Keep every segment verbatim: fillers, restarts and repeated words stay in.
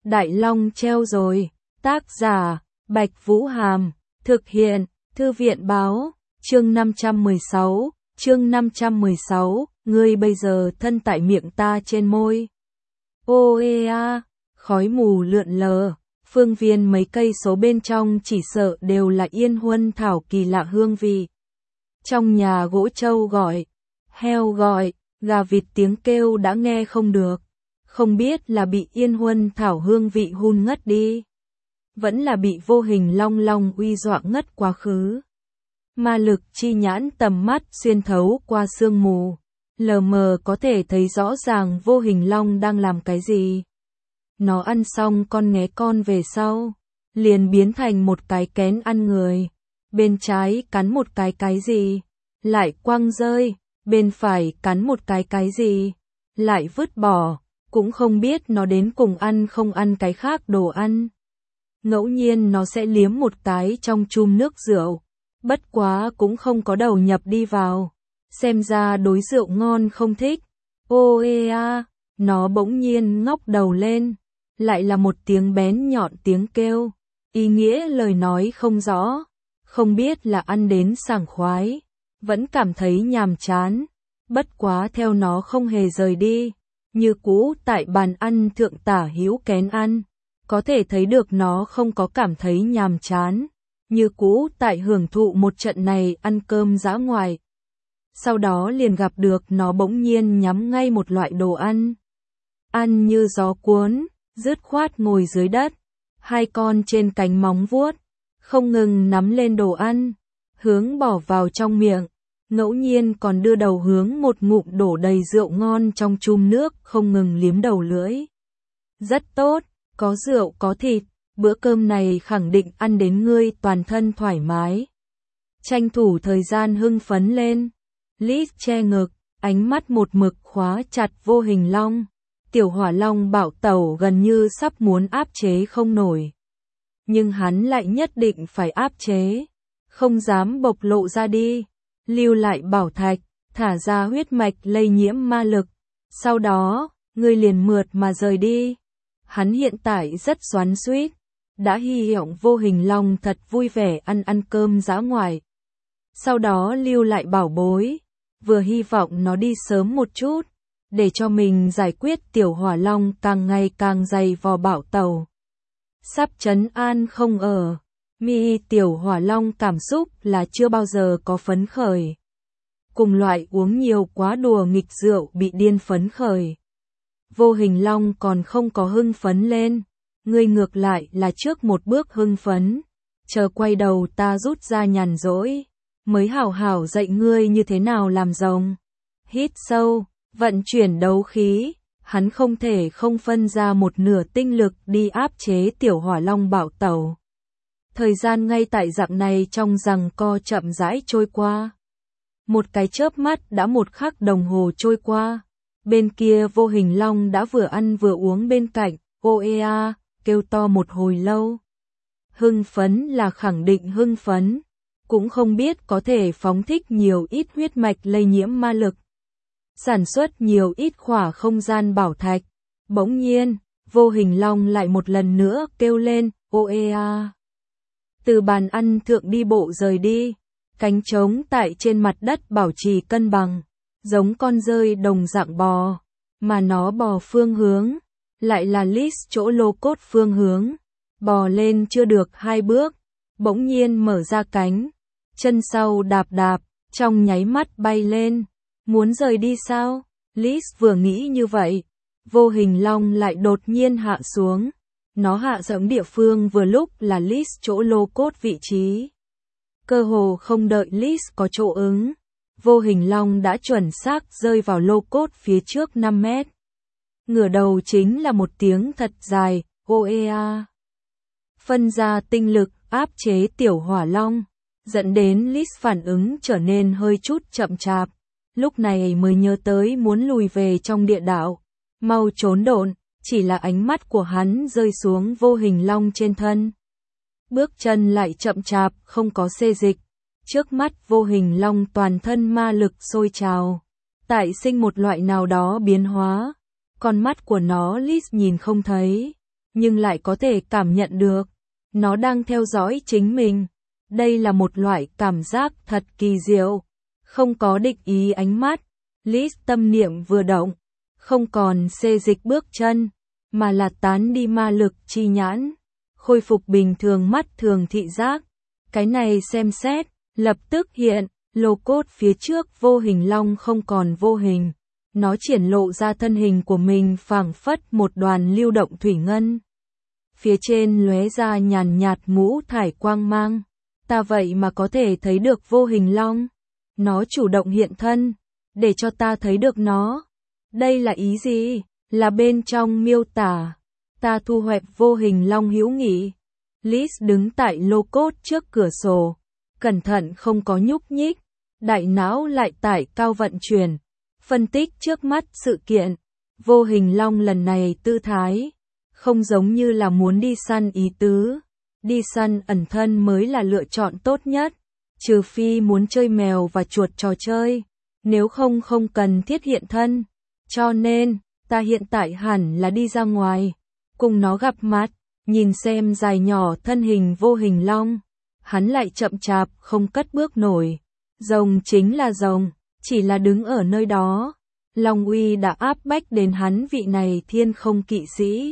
Đại Long treo rồi. Tác giả, Bạch Vũ Hàm. Thực hiện, Thư viện Báo. Chương năm trăm mười sáu. Chương năm trăm mười sáu. Ngươi bây giờ thân tại miệng ta trên môi. Ô ê a, khói mù lượn lờ. Phương viên mấy cây số bên trong chỉ sợ đều là yên huân thảo kỳ lạ hương vị. Trong nhà gỗ trâu gọi, heo gọi, gà vịt tiếng kêu đã nghe không được. Không biết là bị yên huân thảo hương vị hun ngất đi, vẫn là bị vô hình long long uy dọa ngất quá khứ. Ma lực chi nhãn tầm mắt xuyên thấu qua sương mù, lờ mờ có thể thấy rõ ràng vô hình long đang làm cái gì. Nó ăn xong con nghé con về sau, liền biến thành một cái kén ăn người. Bên trái cắn một cái cái gì, lại quăng rơi, bên phải cắn một cái cái gì, lại vứt bỏ, cũng không biết nó đến cùng ăn không ăn cái khác đồ ăn. Ngẫu nhiên nó sẽ liếm một cái trong chum nước rượu, bất quá cũng không có đầu nhập đi vào, xem ra đối rượu ngon không thích. Ô ê a, nó bỗng nhiên ngóc đầu lên, lại là một tiếng bén nhọn tiếng kêu, ý nghĩa lời nói không rõ, không biết là ăn đến sảng khoái, vẫn cảm thấy nhàm chán, bất quá theo nó không hề rời đi, như cũ tại bàn ăn thượng tả hữu kén ăn, có thể thấy được nó không có cảm thấy nhàm chán, như cũ tại hưởng thụ một trận này ăn cơm dã ngoại. Sau đó liền gặp được nó bỗng nhiên nhắm ngay một loại đồ ăn, ăn như gió cuốn, dứt khoát ngồi dưới đất, hai con trên cánh móng vuốt, không ngừng nắm lên đồ ăn, hướng bỏ vào trong miệng, ngẫu nhiên còn đưa đầu hướng một ngụm đổ đầy rượu ngon trong chum nước không ngừng liếm đầu lưỡi. Rất tốt, có rượu có thịt, bữa cơm này khẳng định ăn đến ngươi toàn thân thoải mái. Tranh thủ thời gian hưng phấn lên, Liz che ngực, ánh mắt một mực khóa chặt vô hình long. Tiểu hỏa long bạo tẩu gần như sắp muốn áp chế không nổi. Nhưng hắn lại nhất định phải áp chế, không dám bộc lộ ra đi, lưu lại bảo thạch, thả ra huyết mạch lây nhiễm ma lực. Sau đó, ngươi liền mượt mà rời đi. Hắn hiện tại rất xoắn xuýt, đã hy vọng vô hình long thật vui vẻ ăn ăn cơm dã ngoại. Sau đó lưu lại bảo bối, vừa hy vọng nó đi sớm một chút, để cho mình giải quyết tiểu hỏa long càng ngày càng dày vò bạo tàu. Sắp trấn an không ở, mi tiểu hỏa long cảm xúc là chưa bao giờ có phấn khởi. Cùng loại uống nhiều quá đùa nghịch rượu bị điên phấn khởi. Vô hình long còn không có hưng phấn lên, ngươi ngược lại là trước một bước hưng phấn, chờ quay đầu ta rút ra nhàn rỗi, mới hảo hảo dạy ngươi như thế nào làm rồng. Hít sâu, vận chuyển đấu khí, hắn không thể không phân ra một nửa tinh lực đi áp chế tiểu hỏa long bạo tẩu. Thời gian ngay tại dạng này trong giằng co chậm rãi trôi qua. Một cái chớp mắt đã một khắc đồng hồ trôi qua. Bên kia vô hình long đã vừa ăn vừa uống bên cạnh, ô ê a, kêu to một hồi lâu. Hưng phấn là khẳng định hưng phấn, cũng không biết có thể phóng thích nhiều ít huyết mạch lây nhiễm ma lực. Sản xuất nhiều ít khỏa không gian bảo thạch. Bỗng nhiên, vô hình long lại một lần nữa kêu lên, ô ê a. Từ bàn ăn thượng đi bộ rời đi, cánh trống tại trên mặt đất bảo trì cân bằng, giống con rơi đồng dạng bò, mà nó bò phương hướng, lại là Liz chỗ lô cốt phương hướng, bò lên chưa được hai bước, bỗng nhiên mở ra cánh, chân sau đạp đạp, trong nháy mắt bay lên. Muốn rời đi sao? Liz vừa nghĩ như vậy, vô hình long lại đột nhiên hạ xuống. Nó hạ giống địa phương vừa lúc là Liz chỗ lô cốt vị trí. Cơ hồ không đợi Liz có chỗ ứng, vô hình long đã chuẩn xác rơi vào lô cốt phía trước năm mét. Ngửa đầu chính là một tiếng thật dài, ô ê a. Phân ra tinh lực áp chế tiểu hỏa long, dẫn đến Liz phản ứng trở nên hơi chút chậm chạp. Lúc này mới nhớ tới muốn lùi về trong địa đạo, mau trốn độn, chỉ là ánh mắt của hắn rơi xuống vô hình long trên thân. Bước chân lại chậm chạp, không có xê dịch. Trước mắt vô hình long toàn thân ma lực sôi trào, tại sinh một loại nào đó biến hóa. Con mắt của nó Liz nhìn không thấy, nhưng lại có thể cảm nhận được. Nó đang theo dõi chính mình. Đây là một loại cảm giác thật kỳ diệu. Không có địch ý ánh mắt. Liz tâm niệm vừa động. Không còn xê dịch bước chân, mà là tán đi ma lực chi nhãn. Khôi phục bình thường mắt thường thị giác. Cái này xem xét, lập tức hiện, lô cốt phía trước vô hình long không còn vô hình. Nó triển lộ ra thân hình của mình phảng phất một đoàn lưu động thủy ngân. Phía trên lóe ra nhàn nhạt ngũ thải quang mang. Ta vậy mà có thể thấy được vô hình long. Nó chủ động hiện thân, để cho ta thấy được nó. Đây là ý gì? Là bên trong miêu tả. Ta thu hoạch vô hình long hữu nghị. Liz đứng tại lô cốt trước cửa sổ. Cẩn thận không có nhúc nhích. Đại não lại tải cao vận chuyển. Phân tích trước mắt sự kiện. Vô hình long lần này tư thái. Không giống như là muốn đi săn ý tứ. Đi săn ẩn thân mới là lựa chọn tốt nhất. Trừ phi muốn chơi mèo và chuột trò chơi. Nếu không không cần thiết hiện thân. Cho nên, ta hiện tại hẳn là đi ra ngoài. Cùng nó gặp mặt. Nhìn xem dài nhỏ thân hình vô hình long. Hắn lại chậm chạp không cất bước nổi. Rồng chính là rồng. Chỉ là đứng ở nơi đó. Long uy đã áp bách đến hắn vị này thiên không kỵ sĩ.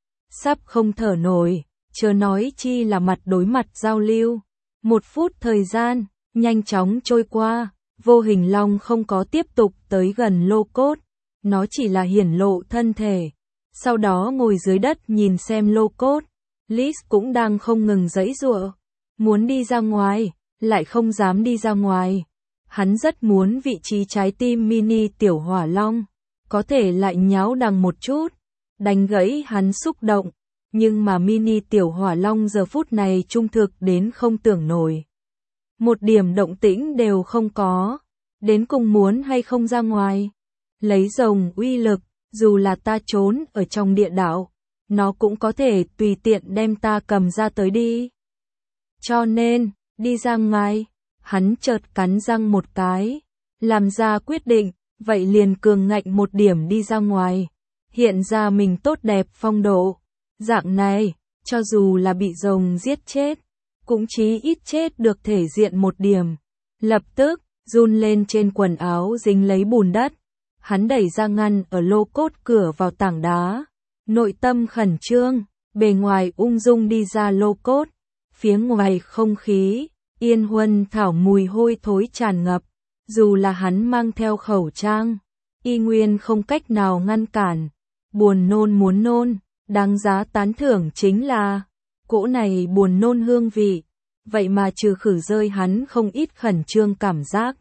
Sắp không thở nổi. Chớ nói chi là mặt đối mặt giao lưu. Một phút thời gian, nhanh chóng trôi qua. Vô hình long không có tiếp tục tới gần lô cốt. Nó chỉ là hiển lộ thân thể. Sau đó ngồi dưới đất nhìn xem lô cốt. Liz cũng đang không ngừng giãy giụa. Muốn đi ra ngoài, lại không dám đi ra ngoài. Hắn rất muốn vị trí trái tim mini tiểu hỏa long. Có thể lại nháo đằng một chút. Đánh gãy hắn xúc động. Nhưng mà mini tiểu hỏa long giờ phút này trung thực đến không tưởng nổi. Một điểm động tĩnh đều không có. Đến cùng muốn hay không ra ngoài. Lấy rồng uy lực, dù là ta trốn ở trong địa đạo, nó cũng có thể tùy tiện đem ta cầm ra tới đi. Cho nên, đi ra ngoài, hắn chợt cắn răng một cái, làm ra quyết định, vậy liền cường ngạnh một điểm đi ra ngoài, hiện ra mình tốt đẹp phong độ. Dạng này, cho dù là bị rồng giết chết, cũng chí ít chết được thể diện một điểm. Lập tức, run lên trên quần áo dính lấy bùn đất. Hắn đẩy ra ngăn ở lô cốt cửa vào tảng đá. Nội tâm khẩn trương, bề ngoài ung dung đi ra lô cốt. Phía ngoài không khí, yên huân thảo mùi hôi thối tràn ngập. Dù là hắn mang theo khẩu trang, y nguyên không cách nào ngăn cản. Buồn nôn muốn nôn, đáng giá tán thưởng chính là cỗ này buồn nôn hương vị. Vậy mà trừ khử rơi hắn không ít khẩn trương cảm giác.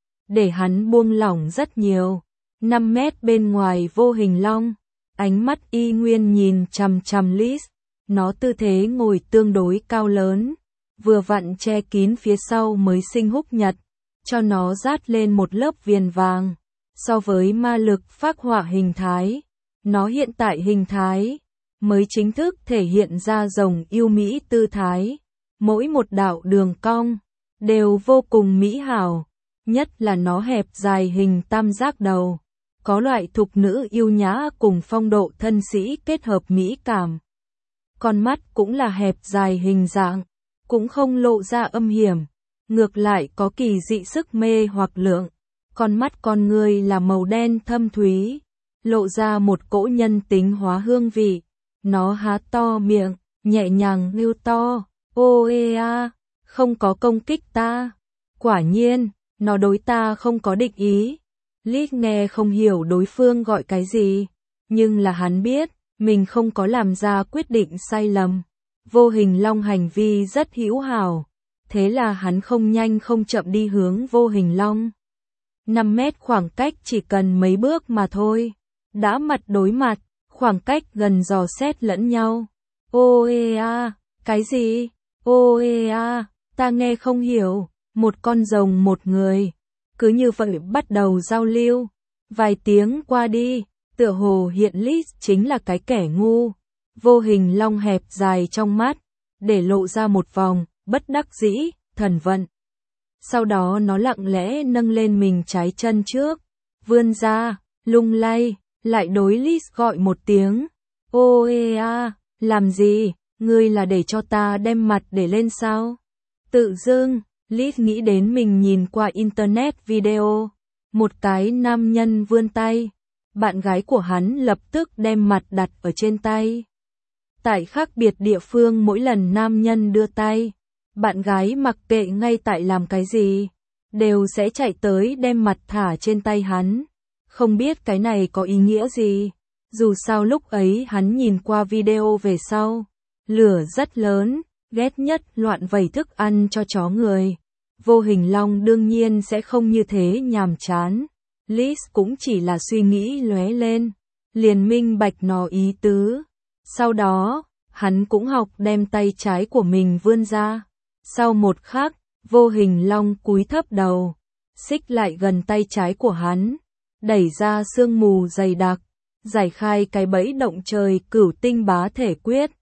Để hắn buông lỏng rất nhiều. Năm mét bên ngoài vô hình long, ánh mắt y nguyên nhìn chằm chằm Liz. Nó tư thế ngồi tương đối cao lớn, vừa vặn che kín phía sau mới sinh húc nhật, cho nó dát lên một lớp viền vàng. So với ma lực phác họa hình thái, nó hiện tại hình thái mới chính thức thể hiện ra rồng yêu mỹ tư thái. Mỗi một đạo đường cong đều vô cùng mỹ hảo, nhất là nó hẹp dài hình tam giác đầu. Có loại thục nữ yêu nhã cùng phong độ thân sĩ kết hợp mỹ cảm. Con mắt cũng là hẹp dài hình dạng, cũng không lộ ra âm hiểm, ngược lại có kỳ dị sức mê hoặc lượng. Con mắt con người là màu đen thâm thúy, lộ ra một cỗ nhân tính hóa hương vị. Nó há to miệng, nhẹ nhàng lưu to, ô ê a, không có công kích ta. Quả nhiên, nó đối ta không có địch ý. Liz nghe không hiểu đối phương gọi cái gì, nhưng là hắn biết, mình không có làm ra quyết định sai lầm. Vô hình long hành vi rất hữu hảo, thế là hắn không nhanh không chậm đi hướng vô hình long. năm mét khoảng cách chỉ cần mấy bước mà thôi, đã mặt đối mặt, khoảng cách gần dò xét lẫn nhau. Ô ê a, cái gì? Ô ê a, ta nghe không hiểu, một con rồng một người. Cứ như vậy bắt đầu giao lưu. Vài tiếng qua đi, tựa hồ hiện Liz chính là cái kẻ ngu. Vô hình long hẹp dài trong mắt, để lộ ra một vòng, bất đắc dĩ, thần vận. Sau đó nó lặng lẽ nâng lên mình trái chân trước, vươn ra, lung lay, lại đối Liz gọi một tiếng. Ô ê a, Làm gì, ngươi là để cho ta đem mặt để lên sao? Tự dưng, Liz nghĩ đến mình nhìn qua internet video, một cái nam nhân vươn tay, bạn gái của hắn lập tức đem mặt đặt ở trên tay. Tại khác biệt địa phương mỗi lần nam nhân đưa tay, bạn gái mặc kệ ngay tại làm cái gì, đều sẽ chạy tới đem mặt thả trên tay hắn. Không biết cái này có ý nghĩa gì, dù sao lúc ấy hắn nhìn qua video về sau, lửa rất lớn, ghét nhất loạn vẩy thức ăn cho chó người. Vô Hình Long đương nhiên sẽ không như thế nhàm chán. Liz cũng chỉ là suy nghĩ lóe lên, liền minh bạch nó ý tứ. Sau đó, hắn cũng học đem tay trái của mình vươn ra. Sau một khắc, Vô Hình Long cúi thấp đầu, xích lại gần tay trái của hắn, đẩy ra sương mù dày đặc, giải khai cái bẫy động trời cửu tinh bá thể quyết.